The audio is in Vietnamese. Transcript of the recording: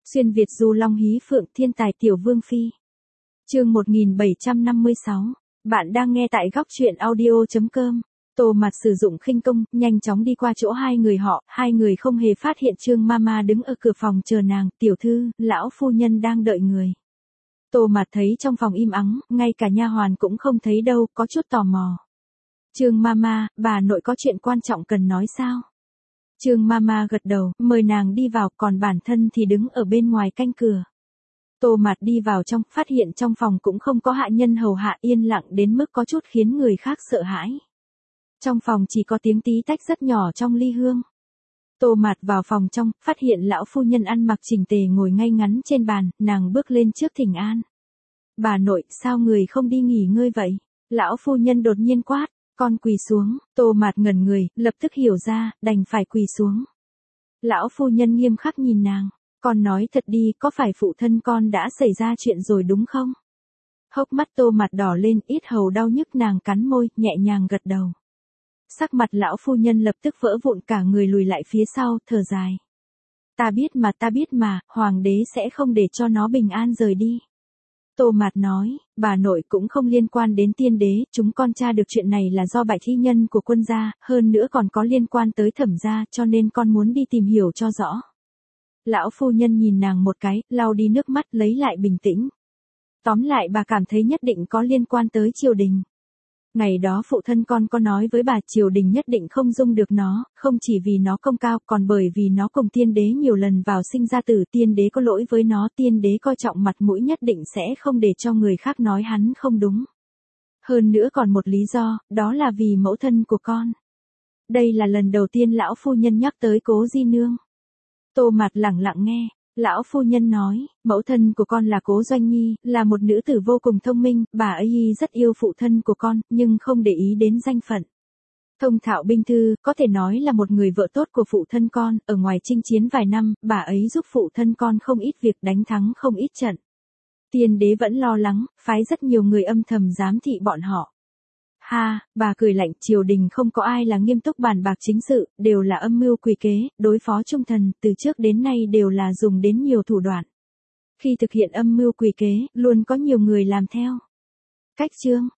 Xuyên Việt du long hí phượng thiên tài tiểu vương phi. Chương 1756. Bạn đang nghe tại góc truyện audio.com. Tô Mạt sử dụng khinh công, nhanh chóng đi qua chỗ hai người không hề phát hiện Trương Mama đứng ở cửa phòng chờ nàng, "Tiểu thư, lão phu nhân đang đợi người." Tô Mạt thấy trong phòng im ắng, ngay cả nha hoàn cũng không thấy đâu, có chút tò mò. "Trương Mama, bà nội có chuyện quan trọng cần nói sao?" Trương Mama gật đầu, mời nàng đi vào, còn bản thân thì đứng ở bên ngoài canh cửa. Tô Mạt đi vào trong, phát hiện trong phòng cũng không có hạ nhân hầu hạ, yên lặng đến mức có chút khiến người khác sợ hãi. Trong phòng chỉ có tiếng tí tách rất nhỏ trong ly hương. Tô Mạt vào phòng trong, phát hiện lão phu nhân ăn mặc chỉnh tề ngồi ngay ngắn trên bàn, nàng bước lên trước thỉnh an. "Bà nội, sao người không đi nghỉ ngơi vậy?" Lão phu nhân đột nhiên quát. "Con quỳ xuống." Tô Mạt ngẩn người, lập tức hiểu ra, đành phải quỳ xuống. Lão phu nhân nghiêm khắc nhìn nàng. "Con nói thật đi, có phải phụ thân con đã xảy ra chuyện rồi đúng không?" Hốc mắt Tô Mạt đỏ lên, yết hầu đau nhức, nàng cắn môi, nhẹ nhàng gật đầu. Sắc mặt lão phu nhân lập tức vỡ vụn, cả người lùi lại phía sau, thở dài. Ta biết mà, hoàng đế sẽ không để cho nó bình an rời đi." Tô Mạt nói, "Bà nội cũng không liên quan đến tiên đế, chúng con tra được chuyện này là do bại thi nhân của quân gia, hơn nữa còn có liên quan tới Thẩm gia, cho nên con muốn đi tìm hiểu cho rõ." Lão phu nhân nhìn nàng một cái, lau đi nước mắt, lấy lại bình tĩnh. "Tóm lại bà cảm thấy nhất định có liên quan tới triều đình. Ngày đó phụ thân con có nói với bà triều đình nhất định không dung được nó, không chỉ vì nó công cao, còn bởi vì nó cùng tiên đế nhiều lần vào sinh ra tử, tiên đế có lỗi với nó, tiên đế coi trọng mặt mũi nhất định sẽ không để cho người khác nói hắn không đúng. Hơn nữa còn một lý do, đó là vì mẫu thân của con." Đây là lần đầu tiên lão phu nhân nhắc tới Cố Di Nương. Tô Mạt lẳng lặng nghe. Lão phu nhân nói, "Mẫu thân của con là Cố Doanh Nhi, là một nữ tử vô cùng thông minh, bà ấy rất yêu phụ thân của con, nhưng không để ý đến danh phận. Thông thạo binh thư, có thể nói là một người vợ tốt của phụ thân con, ở ngoài chinh chiến vài năm, bà ấy giúp phụ thân con không ít việc, đánh thắng không ít trận. Tiên đế vẫn lo lắng, phái rất nhiều người âm thầm giám thị bọn họ." Ha, bà cười lạnh, triều đình không có ai là nghiêm túc bàn bạc chính sự, đều là âm mưu quỷ kế, đối phó trung thần, từ trước đến nay đều là dùng đến nhiều thủ đoạn. Khi thực hiện âm mưu quỷ kế, luôn có nhiều người làm theo. Cách chương,